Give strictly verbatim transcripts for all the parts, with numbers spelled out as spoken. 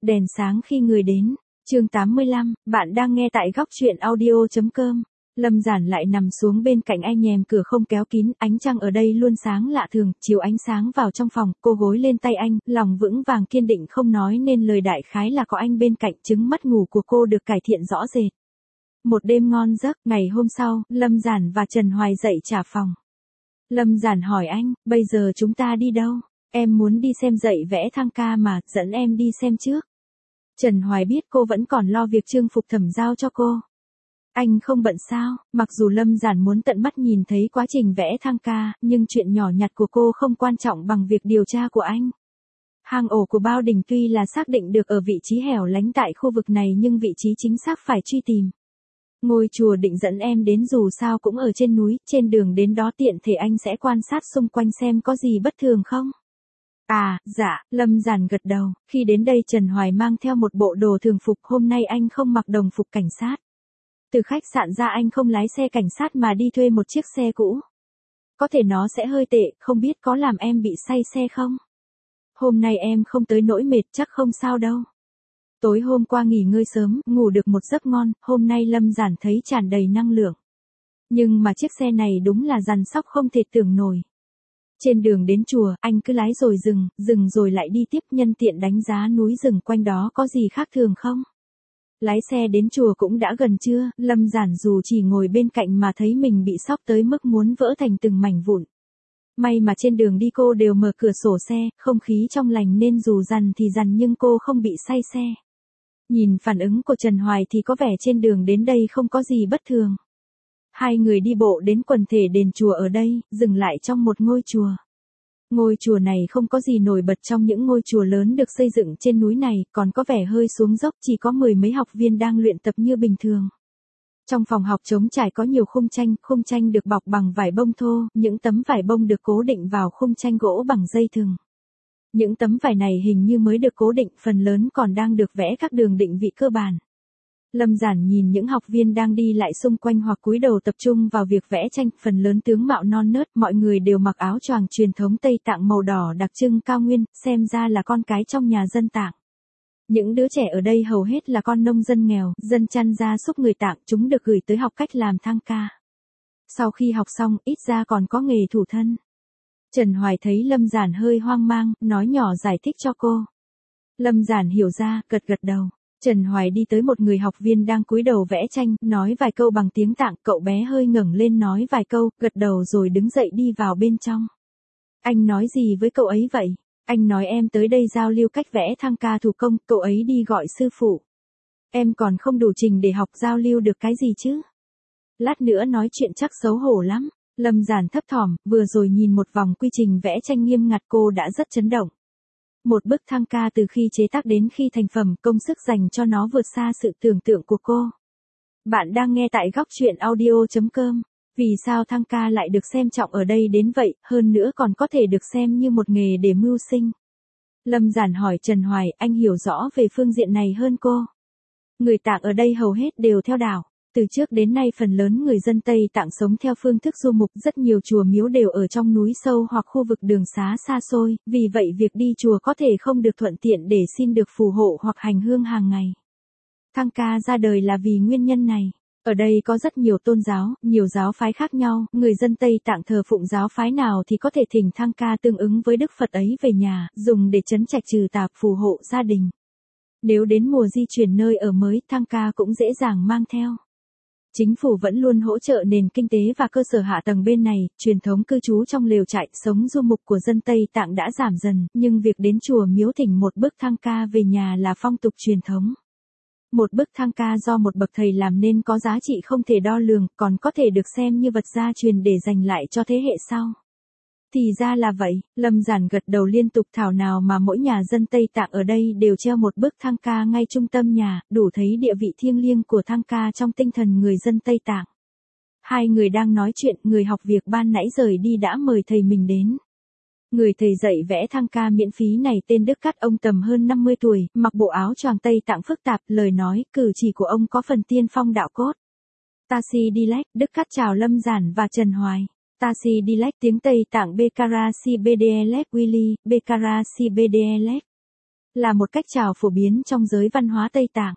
Đèn sáng khi người đến. Chương tám mươi lăm, bạn đang nghe tại góc truyện audio chấm com. Lâm Giản lại nằm xuống bên cạnh anh, nhèm cửa không kéo kín, ánh trăng ở đây luôn sáng lạ thường, chiếu ánh sáng vào trong phòng, cô gối lên tay anh, lòng vững vàng kiên định không nói nên lời, đại khái là có anh bên cạnh, chứng mắt ngủ của cô được cải thiện rõ rệt. Một đêm ngon giấc, ngày hôm sau, Lâm Giản và Trần Hoài dậy trả phòng. Lâm Giản hỏi anh, bây giờ chúng ta đi đâu? Em muốn đi xem dạy vẽ thang ca mà, dẫn em đi xem trước. Trần Hoài biết cô vẫn còn lo việc Trương Phục Thẩm giao cho cô. Anh không bận sao? Mặc dù Lâm Giản muốn tận mắt nhìn thấy quá trình vẽ thang ca, nhưng chuyện nhỏ nhặt của cô không quan trọng bằng việc điều tra của anh. Hang ổ của Bao Đình tuy là xác định được ở vị trí hẻo lánh tại khu vực này nhưng vị trí chính xác phải truy tìm. Ngôi chùa định dẫn em đến dù sao cũng ở trên núi, trên đường đến đó tiện thể anh sẽ quan sát xung quanh xem có gì bất thường không? À, dạ, Lâm Giản gật đầu. Khi đến đây Trần Hoài mang theo một bộ đồ thường phục, hôm nay anh không mặc đồng phục cảnh sát. Từ khách sạn ra anh không lái xe cảnh sát mà đi thuê một chiếc xe cũ. Có thể nó sẽ hơi tệ, không biết có làm em bị say xe không? Hôm nay em không tới nỗi mệt, chắc không sao đâu. Tối hôm qua nghỉ ngơi sớm, ngủ được một giấc ngon, hôm nay Lâm Giản thấy tràn đầy năng lượng. Nhưng mà chiếc xe này đúng là dằn sóc không thể tưởng nổi. Trên đường đến chùa, anh cứ lái rồi dừng, dừng rồi lại đi tiếp, nhân tiện đánh giá núi rừng quanh đó có gì khác thường không. Lái xe đến chùa cũng đã gần trưa, Lâm Giản dù chỉ ngồi bên cạnh mà thấy mình bị sốc tới mức muốn vỡ thành từng mảnh vụn. May mà trên đường đi cô đều mở cửa sổ xe, không khí trong lành nên dù dằn thì dằn nhưng cô không bị say xe. Nhìn phản ứng của Trần Hoài thì có vẻ trên đường đến đây không có gì bất thường. Hai người đi bộ đến quần thể đền chùa ở đây, dừng lại trong một ngôi chùa. Ngôi chùa này không có gì nổi bật trong những ngôi chùa lớn được xây dựng trên núi này, còn có vẻ hơi xuống dốc, chỉ có mười mấy học viên đang luyện tập như bình thường. Trong phòng học trống trải có nhiều khung tranh, khung tranh được bọc bằng vải bông thô, những tấm vải bông được cố định vào khung tranh gỗ bằng dây thừng. Những tấm vải này hình như mới được cố định, phần lớn còn đang được vẽ các đường định vị cơ bản. Lâm Giản nhìn những học viên đang đi lại xung quanh hoặc cúi đầu tập trung vào việc vẽ tranh, phần lớn tướng mạo non nớt, mọi người đều mặc áo choàng truyền thống Tây Tạng màu đỏ đặc trưng cao nguyên, xem ra là con cái trong nhà dân Tạng. Những đứa trẻ ở đây hầu hết là con nông dân nghèo, dân chăn gia súc người Tạng, chúng được gửi tới học cách làm thang ca. Sau khi học xong, ít ra còn có nghề thủ thân. Trần Hoài thấy Lâm Giản hơi hoang mang, nói nhỏ giải thích cho cô. Lâm Giản hiểu ra, gật gật đầu. Trần Hoài đi tới một người học viên đang cúi đầu vẽ tranh, nói vài câu bằng tiếng Tạng, cậu bé hơi ngẩng lên nói vài câu, gật đầu rồi đứng dậy đi vào bên trong. Anh nói gì với cậu ấy vậy? Anh nói em tới đây giao lưu cách vẽ thang ca thủ công, cậu ấy đi gọi sư phụ. Em còn không đủ trình để học giao lưu được cái gì chứ? Lát nữa nói chuyện chắc xấu hổ lắm. Lâm Giản thấp thỏm, vừa rồi nhìn một vòng quy trình vẽ tranh nghiêm ngặt cô đã rất chấn động. Một bức thang ca từ khi chế tác đến khi thành phẩm, công sức dành cho nó vượt xa sự tưởng tượng của cô. Bạn đang nghe tại góc truyện audio chấm com. Vì sao thang ca lại được xem trọng ở đây đến vậy, hơn nữa còn có thể được xem như một nghề để mưu sinh? Lâm Giản hỏi Trần Hoài, anh hiểu rõ về phương diện này hơn cô. Người Tạng ở đây hầu hết đều theo đạo. Từ trước đến nay phần lớn người dân Tây Tạng sống theo phương thức du mục, rất nhiều chùa miếu đều ở trong núi sâu hoặc khu vực đường xá xa xôi, vì vậy việc đi chùa có thể không được thuận tiện để xin được phù hộ hoặc hành hương hàng ngày. Thang ca ra đời là vì nguyên nhân này. Ở đây có rất nhiều tôn giáo, nhiều giáo phái khác nhau, người dân Tây Tạng thờ phụng giáo phái nào thì có thể thỉnh thang ca tương ứng với đức Phật ấy về nhà, dùng để trấn trạch trừ tà, phù hộ gia đình. Nếu đến mùa di chuyển nơi ở mới, thang ca cũng dễ dàng mang theo. Chính phủ vẫn luôn hỗ trợ nền kinh tế và cơ sở hạ tầng bên này, truyền thống cư trú trong lều trại, sống du mục của dân Tây Tạng đã giảm dần, nhưng việc đến chùa miếu thỉnh một bức thang ca về nhà là phong tục truyền thống. Một bức thang ca do một bậc thầy làm nên có giá trị không thể đo lường, còn có thể được xem như vật gia truyền để dành lại cho thế hệ sau. Thì ra là vậy, Lâm Giản gật đầu liên tục, thảo nào mà mỗi nhà dân Tây Tạng ở đây đều treo một bức thang ca ngay trung tâm nhà, đủ thấy địa vị thiêng liêng của thang ca trong tinh thần người dân Tây Tạng. Hai người đang nói chuyện, người học việc ban nãy rời đi đã mời thầy mình đến. Người thầy dạy vẽ thang ca miễn phí này tên Đức Cát, ông tầm hơn năm mươi tuổi, mặc bộ áo choàng Tây Tạng phức tạp, lời nói, cử chỉ của ông có phần tiên phong đạo cốt. Taxi Dilek, Đức Cát chào Lâm Giản và Trần Hoài. Taxi Dilek tiếng Tây Tạng Bekarasi Bdelek Willy, Bekarasi Bdelek. là một cách chào phổ biến trong giới văn hóa Tây Tạng.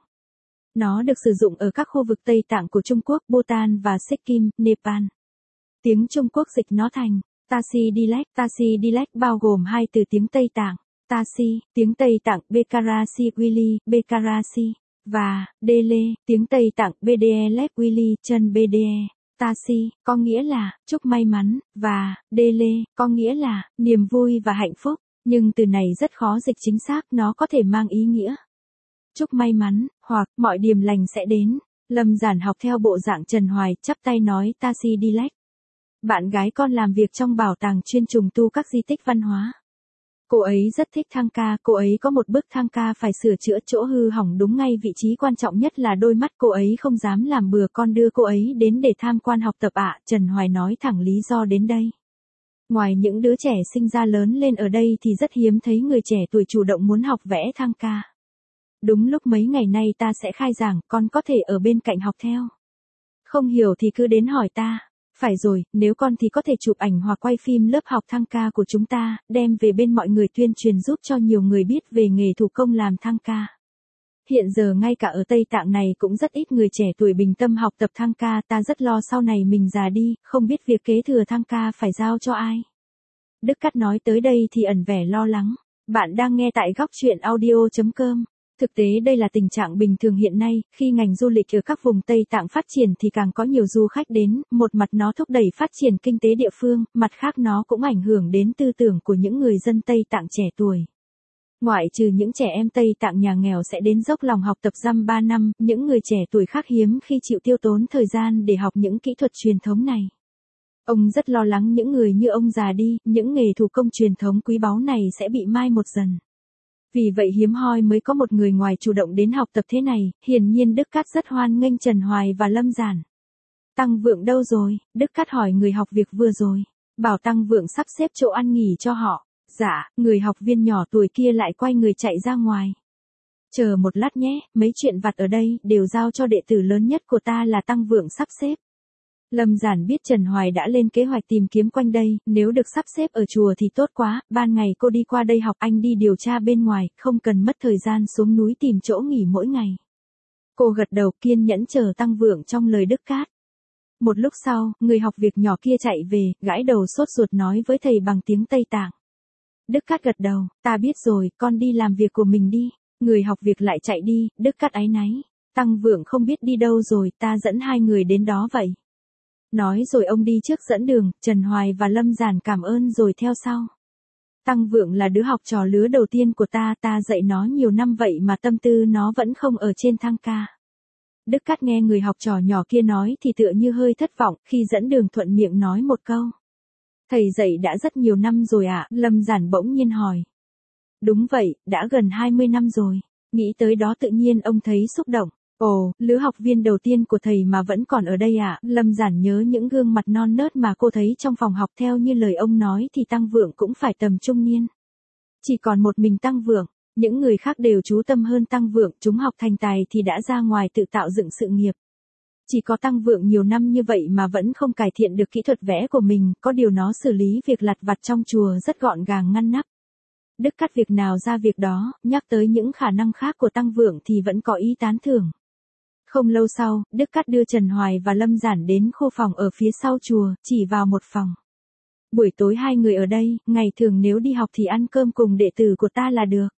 Nó được sử dụng ở các khu vực Tây Tạng của Trung Quốc, Bhutan và Sikkim, Nepal. Tiếng Trung Quốc dịch nó thành Tasi dialect. Tasi dialect bao gồm hai từ tiếng Tây Tạng. Tasi, tiếng Tây Tạng Bekarasi Wili, Bekarasi, và Dele, tiếng Tây Tạng Bde Lep Wili, chân Bde. Tasi, có nghĩa là chúc may mắn, và Dele, có nghĩa là niềm vui và hạnh phúc, nhưng từ này rất khó dịch chính xác, nó có thể mang ý nghĩa chúc may mắn, hoặc mọi điềm lành sẽ đến. Lâm Giản học theo bộ dạng Trần Hoài, chắp tay nói Tasi dialect. Bạn gái con làm việc trong bảo tàng chuyên trùng tu các di tích văn hóa. Cô ấy rất thích thang ca, cô ấy có một bức thang ca phải sửa chữa chỗ hư hỏng đúng ngay vị trí quan trọng nhất là đôi mắt, cô ấy không dám làm bừa, con đưa cô ấy đến để tham quan học tập ạ. Trần Hoài nói thẳng lý do đến đây. Ngoài những đứa trẻ sinh ra lớn lên ở đây thì rất hiếm thấy người trẻ tuổi chủ động muốn học vẽ thang ca. Đúng lúc mấy ngày nay ta sẽ khai giảng, con có thể ở bên cạnh học theo. Không hiểu thì cứ đến hỏi ta. Phải rồi, nếu con thì có thể chụp ảnh hoặc quay phim lớp học thang ca của chúng ta, đem về bên mọi người tuyên truyền giúp cho nhiều người biết về nghề thủ công làm thang ca. Hiện giờ ngay cả ở Tây Tạng này cũng rất ít người trẻ tuổi bình tâm học tập thang ca, ta rất lo sau này mình già đi, không biết việc kế thừa thang ca phải giao cho ai. Đức Cát nói tới đây thì ẩn vẻ lo lắng. Bạn đang nghe tại góc truyện audio chấm com. Thực tế đây là tình trạng bình thường hiện nay, khi ngành du lịch ở các vùng Tây Tạng phát triển thì càng có nhiều du khách đến, một mặt nó thúc đẩy phát triển kinh tế địa phương, mặt khác nó cũng ảnh hưởng đến tư tưởng của những người dân Tây Tạng trẻ tuổi. Ngoại trừ những trẻ em Tây Tạng nhà nghèo sẽ đến dốc lòng học tập dăm ba năm, những người trẻ tuổi khác hiếm khi chịu tiêu tốn thời gian để học những kỹ thuật truyền thống này. Ông rất lo lắng những người như ông già đi, những nghề thủ công truyền thống quý báu này sẽ bị mai một dần. Vì vậy hiếm hoi mới có một người ngoài chủ động đến học tập thế này, hiển nhiên Đức Cát rất hoan nghênh Trần Hoài và Lâm Giản. Tăng Vượng đâu rồi? Đức Cát hỏi người học việc vừa rồi. Bảo Tăng Vượng sắp xếp chỗ ăn nghỉ cho họ. Dạ, người học viên nhỏ tuổi kia lại quay người chạy ra ngoài. Chờ một lát nhé, mấy chuyện vặt ở đây đều giao cho đệ tử lớn nhất của ta là Tăng Vượng sắp xếp. Lâm Giản biết Trần Hoài đã lên kế hoạch tìm kiếm quanh đây, nếu được sắp xếp ở chùa thì tốt quá, ban ngày cô đi qua đây học, anh đi điều tra bên ngoài, không cần mất thời gian xuống núi tìm chỗ nghỉ mỗi ngày. Cô gật đầu kiên nhẫn chờ Tăng Vượng trong lời Đức Cát. Một lúc sau, người học việc nhỏ kia chạy về, gãi đầu sốt ruột nói với thầy bằng tiếng Tây Tạng. Đức Cát gật đầu, ta biết rồi, con đi làm việc của mình đi. Người học việc lại chạy đi, Đức Cát áy náy. Tăng Vượng không biết đi đâu rồi, ta dẫn hai người đến đó vậy. Nói rồi ông đi trước dẫn đường, Trần Hoài và Lâm Giản cảm ơn rồi theo sau. Tăng Vượng là đứa học trò lứa đầu tiên của ta, ta dạy nó nhiều năm vậy mà tâm tư nó vẫn không ở trên thang ca. Đức Cát nghe người học trò nhỏ kia nói thì tựa như hơi thất vọng, khi dẫn đường thuận miệng nói một câu. Thầy dạy đã rất nhiều năm rồi ạ, à? Lâm Giản bỗng nhiên hỏi. Đúng vậy, đã gần hai mươi năm rồi. Nghĩ tới đó tự nhiên ông thấy xúc động. Ồ, lứa học viên đầu tiên của thầy mà vẫn còn ở đây à? Lâm Giản nhớ những gương mặt non nớt mà cô thấy trong phòng học, theo như lời ông nói thì Tăng Vượng cũng phải tầm trung niên. Chỉ còn một mình Tăng Vượng, những người khác đều chú tâm hơn Tăng Vượng, chúng học thành tài thì đã ra ngoài tự tạo dựng sự nghiệp. Chỉ có Tăng Vượng nhiều năm như vậy mà vẫn không cải thiện được kỹ thuật vẽ của mình, có điều nó xử lý việc lặt vặt trong chùa rất gọn gàng ngăn nắp. Đức Cát việc nào ra việc đó, nhắc tới những khả năng khác của Tăng Vượng thì vẫn có ý tán thưởng. Không lâu sau, Đức Cát đưa Trần Hoài và Lâm Giản đến khu phòng ở phía sau chùa, chỉ vào một phòng. Buổi tối hai người ở đây, ngày thường nếu đi học thì ăn cơm cùng đệ tử của ta là được.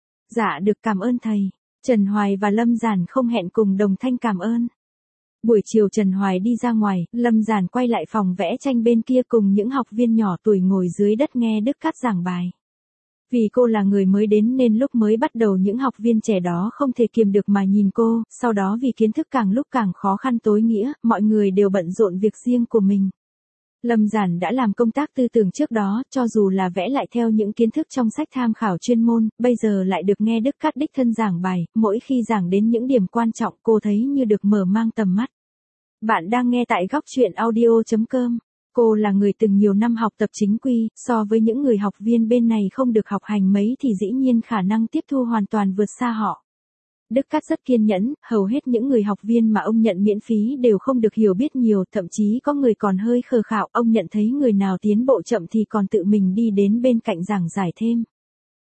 Dạ được, cảm ơn thầy. Trần Hoài và Lâm Giản không hẹn cùng đồng thanh cảm ơn. Buổi chiều Trần Hoài đi ra ngoài, Lâm Giản quay lại phòng vẽ tranh bên kia cùng những học viên nhỏ tuổi ngồi dưới đất nghe Đức Cát giảng bài. Vì cô là người mới đến nên lúc mới bắt đầu những học viên trẻ đó không thể kiềm được mà nhìn cô, sau đó vì kiến thức càng lúc càng khó khăn tối nghĩa, mọi người đều bận rộn việc riêng của mình. Lâm Giản đã làm công tác tư tưởng trước đó, cho dù là vẽ lại theo những kiến thức trong sách tham khảo chuyên môn, bây giờ lại được nghe Đức Cát đích thân giảng bài, mỗi khi giảng đến những điểm quan trọng cô thấy như được mở mang tầm mắt. Bạn đang nghe tại góc truyện audio chấm com. Cô là người từng nhiều năm học tập chính quy, so với những người học viên bên này không được học hành mấy thì dĩ nhiên khả năng tiếp thu hoàn toàn vượt xa họ. Đức Cát rất kiên nhẫn, hầu hết những người học viên mà ông nhận miễn phí đều không được hiểu biết nhiều, thậm chí có người còn hơi khờ khạo, ông nhận thấy người nào tiến bộ chậm thì còn tự mình đi đến bên cạnh giảng giải thêm.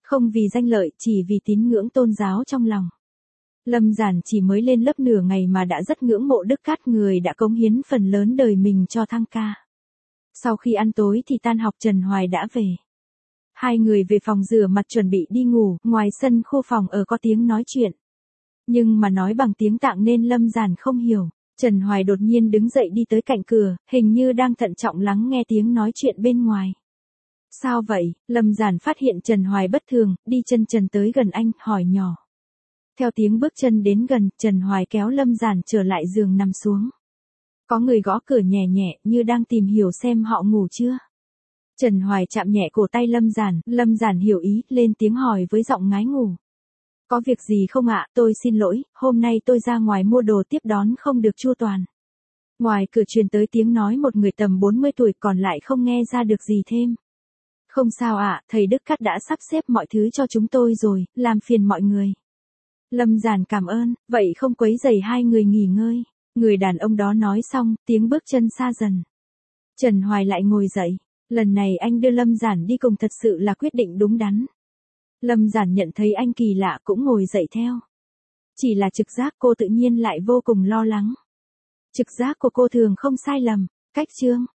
Không vì danh lợi, chỉ vì tín ngưỡng tôn giáo trong lòng. Lâm Giản chỉ mới lên lớp nửa ngày mà đã rất ngưỡng mộ Đức Cát, người đã cống hiến phần lớn đời mình cho thăng ca. Sau khi ăn tối thì tan học, Trần Hoài đã về. Hai người về phòng rửa mặt chuẩn bị đi ngủ, ngoài sân khu phòng ở có tiếng nói chuyện. Nhưng mà nói bằng tiếng Tạng nên Lâm Giản không hiểu. Trần Hoài đột nhiên đứng dậy đi tới cạnh cửa, hình như đang thận trọng lắng nghe tiếng nói chuyện bên ngoài. Sao vậy? Lâm Giản phát hiện Trần Hoài bất thường, đi chân trần tới gần anh, hỏi nhỏ. Theo tiếng bước chân đến gần, Trần Hoài kéo Lâm Giản trở lại giường nằm xuống. Có người gõ cửa nhẹ nhẹ, như đang tìm hiểu xem họ ngủ chưa. Trần Hoài chạm nhẹ cổ tay Lâm Giản, Lâm Giản hiểu ý, lên tiếng hỏi với giọng ngái ngủ. Có việc gì không ạ? Tôi xin lỗi, hôm nay tôi ra ngoài mua đồ tiếp đón không được chu toàn. Ngoài cửa truyền tới tiếng nói một người tầm bốn mươi tuổi, còn lại không nghe ra được gì thêm. Không sao ạ, thầy Đức Cát đã sắp xếp mọi thứ cho chúng tôi rồi, làm phiền mọi người. Lâm Giản cảm ơn, vậy không quấy rầy hai người nghỉ ngơi. Người đàn ông đó nói xong, tiếng bước chân xa dần. Trần Hoài lại ngồi dậy. Lần này anh đưa Lâm Giản đi cùng thật sự là quyết định đúng đắn. Lâm Giản nhận thấy anh kỳ lạ cũng ngồi dậy theo. Chỉ là trực giác cô tự nhiên lại vô cùng lo lắng. Trực giác của cô thường không sai lầm. Cách chương